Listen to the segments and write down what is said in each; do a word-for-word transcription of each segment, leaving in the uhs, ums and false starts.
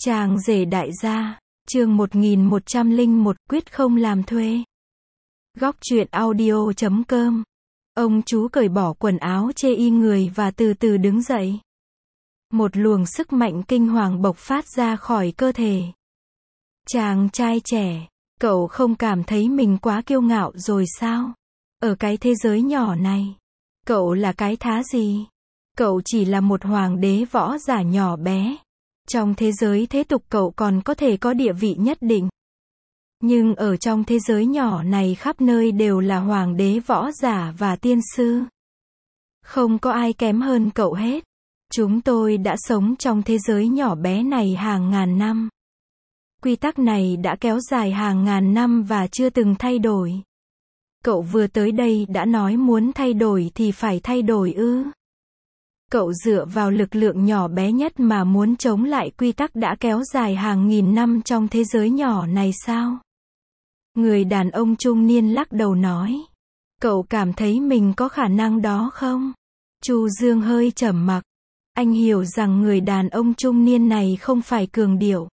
Chàng rể đại gia, chương một nghìn một trăm lẻ một, quyết không làm thuê. Góc truyện audio chấm com. Ông chú cởi bỏ quần áo chê y người và từ từ đứng dậy. Một luồng sức mạnh kinh hoàng bộc phát ra khỏi cơ thể. Chàng trai trẻ, cậu không cảm thấy mình quá kiêu ngạo rồi sao? Ở cái thế giới nhỏ này, cậu là cái thá gì? Cậu chỉ là một hoàng đế võ giả nhỏ bé. Trong thế giới thế tục cậu còn có thể có địa vị nhất định. Nhưng ở trong thế giới nhỏ này khắp nơi đều là hoàng đế võ giả và tiên sư. Không có ai kém hơn cậu hết. Chúng tôi đã sống trong thế giới nhỏ bé này hàng ngàn năm. Quy tắc này đã kéo dài hàng ngàn năm và chưa từng thay đổi. Cậu vừa tới đây đã nói muốn thay đổi thì phải thay đổi ư? Cậu dựa vào lực lượng nhỏ bé nhất mà muốn chống lại quy tắc đã kéo dài hàng nghìn năm trong thế giới nhỏ này sao? Người đàn ông trung niên lắc đầu nói. Cậu cảm thấy mình có khả năng đó không? Chu Dương hơi trầm mặc. Anh hiểu rằng người đàn ông trung niên này không phải cường điệu.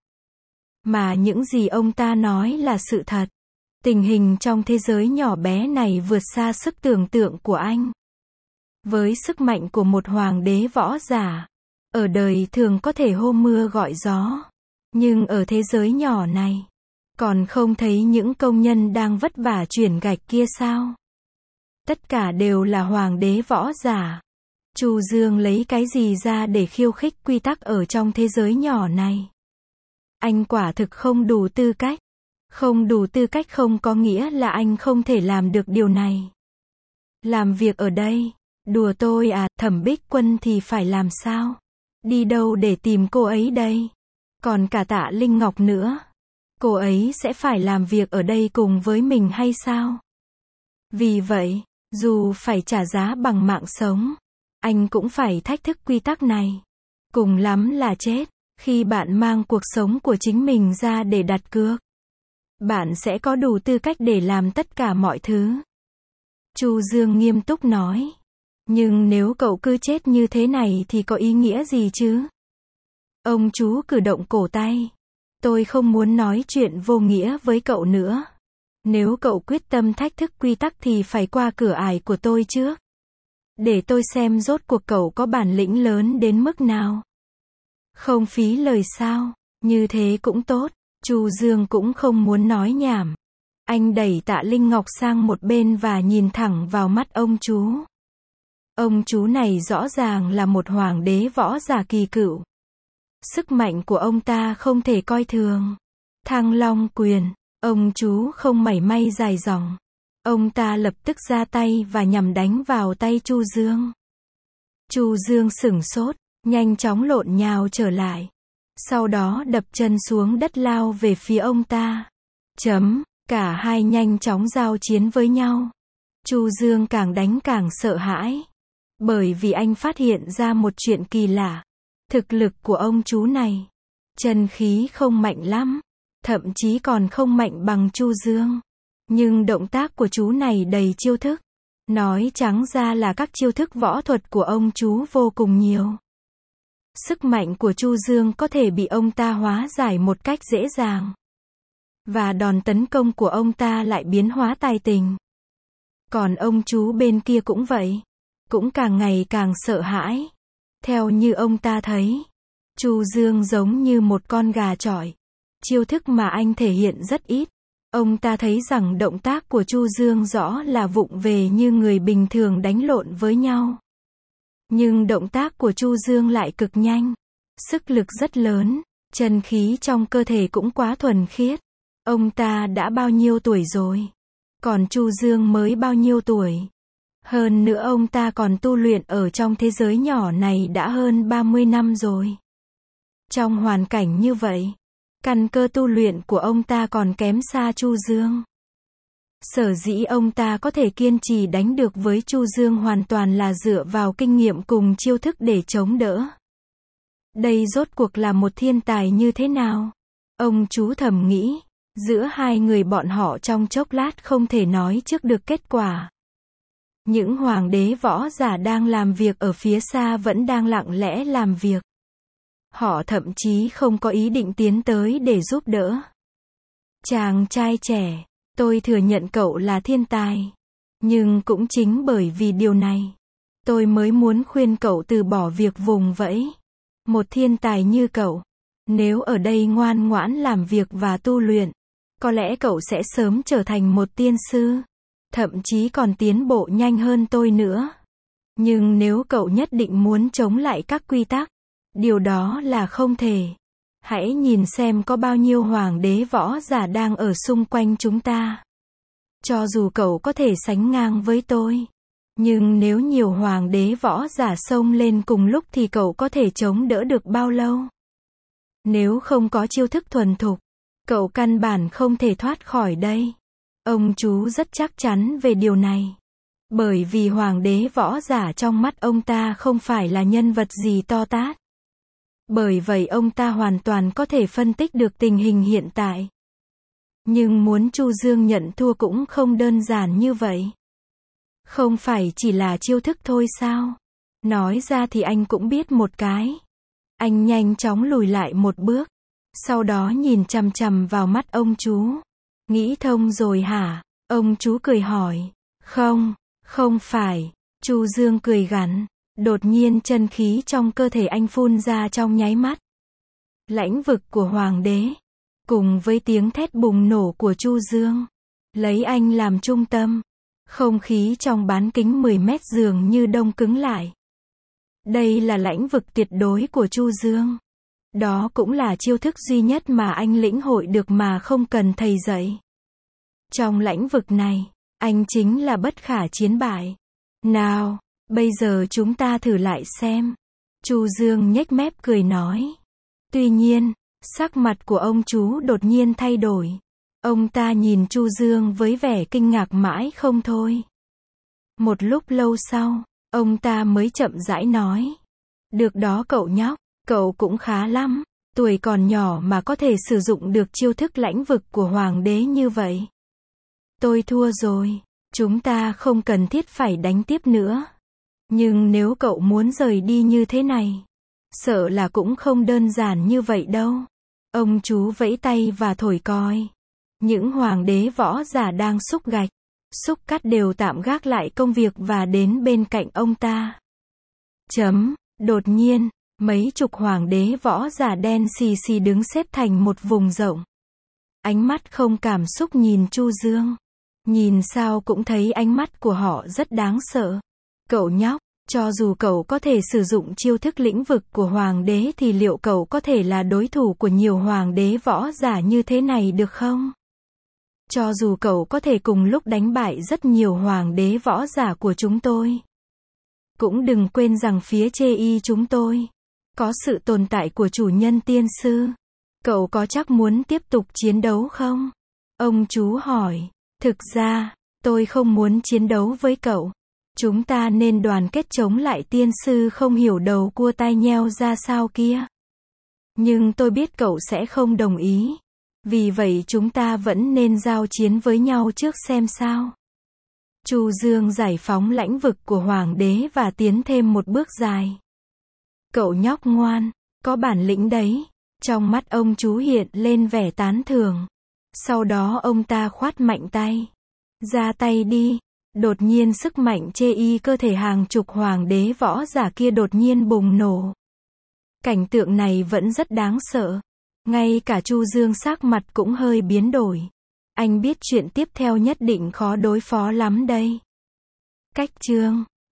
Mà những gì ông ta nói là sự thật. Tình hình trong thế giới nhỏ bé này vượt xa sức tưởng tượng của anh. Với sức mạnh của một hoàng đế võ giả, ở đời thường có thể hô mưa gọi gió. Nhưng ở thế giới nhỏ này, còn không thấy những công nhân đang vất vả chuyển gạch kia sao? Tất cả đều là hoàng đế võ giả. Chu Dương lấy cái gì ra để khiêu khích quy tắc ở trong thế giới nhỏ này? Anh quả thực không đủ tư cách. Không đủ tư cách không có nghĩa là anh không thể làm được điều này. Làm việc ở đây. Đùa tôi à, Thẩm Bích Quân thì phải làm sao? Đi đâu để tìm cô ấy đây? Còn cả Tạ Linh Ngọc nữa. Cô ấy sẽ phải làm việc ở đây cùng với mình hay sao? Vì vậy, dù phải trả giá bằng mạng sống, anh cũng phải thách thức quy tắc này. Cùng lắm là chết. Khi bạn mang cuộc sống của chính mình ra để đặt cược, bạn sẽ có đủ tư cách để làm tất cả mọi thứ. Chu Dương nghiêm túc nói. Nhưng nếu cậu cứ chết như thế này thì có ý nghĩa gì chứ? Ông chú cử động cổ tay. Tôi không muốn nói chuyện vô nghĩa với cậu nữa. Nếu cậu quyết tâm thách thức quy tắc thì phải qua cửa ải của tôi trước. Để tôi xem rốt cuộc cậu có bản lĩnh lớn đến mức nào. Không phí lời sao? Như thế cũng tốt. Chu Dương cũng không muốn nói nhảm. Anh đẩy Tạ Linh Ngọc sang một bên và nhìn thẳng vào mắt ông chú. Ông chú này rõ ràng là một hoàng đế võ giả kỳ cựu. Sức mạnh của ông ta không thể coi thường. Thăng Long quyền, ông chú không mảy may dài dòng. Ông ta lập tức ra tay và nhằm đánh vào tay Chu Dương. Chu Dương sửng sốt, nhanh chóng lộn nhào trở lại. Sau đó đập chân xuống đất lao về phía ông ta. Chấm, cả hai nhanh chóng giao chiến với nhau. Chu Dương càng đánh càng sợ hãi. Bởi vì anh phát hiện ra một chuyện kỳ lạ. Thực lực của ông chú này, chân khí không mạnh lắm, thậm chí còn không mạnh bằng Chu Dương. Nhưng động tác của chú này đầy chiêu thức. Nói trắng ra là các chiêu thức võ thuật của ông chú vô cùng nhiều. Sức mạnh của Chu Dương có thể bị ông ta hóa giải một cách dễ dàng. Và đòn tấn công của ông ta lại biến hóa tài tình. Còn ông chú bên kia cũng vậy. Cũng càng ngày càng sợ hãi. Theo như ông ta thấy, Chu Dương giống như một con gà chọi. Chiêu thức mà anh thể hiện rất ít. Ông ta thấy rằng động tác của Chu Dương rõ là vụng về như người bình thường đánh lộn với nhau. Nhưng động tác của Chu Dương lại cực nhanh. Sức lực rất lớn. Chân khí trong cơ thể cũng quá thuần khiết. Ông ta đã bao nhiêu tuổi rồi? Còn Chu Dương mới bao nhiêu tuổi? Hơn nữa ông ta còn tu luyện ở trong thế giới nhỏ này đã hơn ba mươi năm rồi. Trong hoàn cảnh như vậy, căn cơ tu luyện của ông ta còn kém xa Chu Dương. Sở dĩ ông ta có thể kiên trì đánh được với Chu Dương hoàn toàn là dựa vào kinh nghiệm cùng chiêu thức để chống đỡ. Đây rốt cuộc là một thiên tài như thế nào? Ông chú thầm nghĩ. Giữa hai người bọn họ trong chốc lát không thể nói trước được kết quả. Những hoàng đế võ giả đang làm việc ở phía xa vẫn đang lặng lẽ làm việc. Họ thậm chí không có ý định tiến tới để giúp đỡ. Chàng trai trẻ, tôi thừa nhận cậu là thiên tài. Nhưng cũng chính bởi vì điều này, tôi mới muốn khuyên cậu từ bỏ việc vùng vẫy. Một thiên tài như cậu, nếu ở đây ngoan ngoãn làm việc và tu luyện, có lẽ cậu sẽ sớm trở thành một tiên sư. Thậm chí còn tiến bộ nhanh hơn tôi nữa. Nhưng nếu cậu nhất định muốn chống lại các quy tắc, điều đó là không thể. Hãy nhìn xem có bao nhiêu hoàng đế võ giả đang ở xung quanh chúng ta. Cho dù cậu có thể sánh ngang với tôi, nhưng nếu nhiều hoàng đế võ giả xông lên cùng lúc thì cậu có thể chống đỡ được bao lâu? Nếu không có chiêu thức thuần thục, cậu căn bản không thể thoát khỏi đây. Ông chú rất chắc chắn về điều này. Bởi vì hoàng đế võ giả trong mắt ông ta không phải là nhân vật gì to tát. Bởi vậy ông ta hoàn toàn có thể phân tích được tình hình hiện tại. Nhưng muốn Chu Dương nhận thua cũng không đơn giản như vậy. Không phải chỉ là chiêu thức thôi sao? Nói ra thì anh cũng biết một cái. Anh nhanh chóng lùi lại một bước. Sau đó nhìn chằm chằm vào mắt ông chú. Nghĩ thông rồi hả? Ông chú cười hỏi. Không, không phải. Chu Dương cười gằn. Đột nhiên chân khí trong cơ thể anh phun ra trong nháy mắt. Lãnh vực của hoàng đế, cùng với tiếng thét bùng nổ của Chu Dương, lấy anh làm trung tâm, không khí trong bán kính mười mét dường như đông cứng lại. Đây là lãnh vực tuyệt đối của Chu Dương. Đó cũng là chiêu thức duy nhất mà anh lĩnh hội được mà không cần thầy dạy. Trong lãnh vực này, anh chính là bất khả chiến bại. Nào, bây giờ chúng ta thử lại xem. Chu Dương nhếch mép cười nói. Tuy nhiên, sắc mặt của ông chú đột nhiên thay đổi. Ông ta nhìn Chu Dương với vẻ kinh ngạc mãi không thôi. Một lúc lâu sau, ông ta mới chậm rãi nói. Được đó cậu nhóc, cậu cũng khá lắm. Tuổi còn nhỏ mà có thể sử dụng được chiêu thức lãnh vực của hoàng đế như vậy. Tôi thua rồi. Chúng ta không cần thiết phải đánh tiếp nữa. Nhưng nếu cậu muốn rời đi như thế này, sợ là cũng không đơn giản như vậy đâu. Ông chú vẫy tay và thổi còi. Những hoàng đế võ giả đang xúc gạch, xúc cát đều tạm gác lại công việc và đến bên cạnh ông ta. Chấm, đột nhiên, mấy chục hoàng đế võ giả đen xì xì đứng xếp thành một vùng rộng. Ánh mắt không cảm xúc nhìn Chu Dương. Nhìn sao cũng thấy ánh mắt của họ rất đáng sợ. Cậu nhóc, cho dù cậu có thể sử dụng chiêu thức lĩnh vực của hoàng đế thì liệu cậu có thể là đối thủ của nhiều hoàng đế võ giả như thế này được không? Cho dù cậu có thể cùng lúc đánh bại rất nhiều hoàng đế võ giả của chúng tôi, cũng đừng quên rằng phía chê y chúng tôi có sự tồn tại của chủ nhân tiên sư. Cậu có chắc muốn tiếp tục chiến đấu không? Ông chú hỏi. Thực ra, tôi không muốn chiến đấu với cậu. Chúng ta nên đoàn kết chống lại tiên sư không hiểu đầu cua tai nheo ra sao kia. Nhưng tôi biết cậu sẽ không đồng ý. Vì vậy chúng ta vẫn nên giao chiến với nhau trước xem sao. Chu Dương giải phóng lãnh vực của hoàng đế và tiến thêm một bước dài. Cậu nhóc ngoan, có bản lĩnh đấy. Trong mắt ông chú hiện lên vẻ tán thưởng. Sau đó ông ta khoát mạnh tay. Ra tay đi. Đột nhiên sức mạnh chê y cơ thể hàng chục hoàng đế võ giả kia đột nhiên bùng nổ. Cảnh tượng này vẫn rất đáng sợ. Ngay cả Chu Dương sắc mặt cũng hơi biến đổi. Anh biết chuyện tiếp theo nhất định khó đối phó lắm đây. Cách chương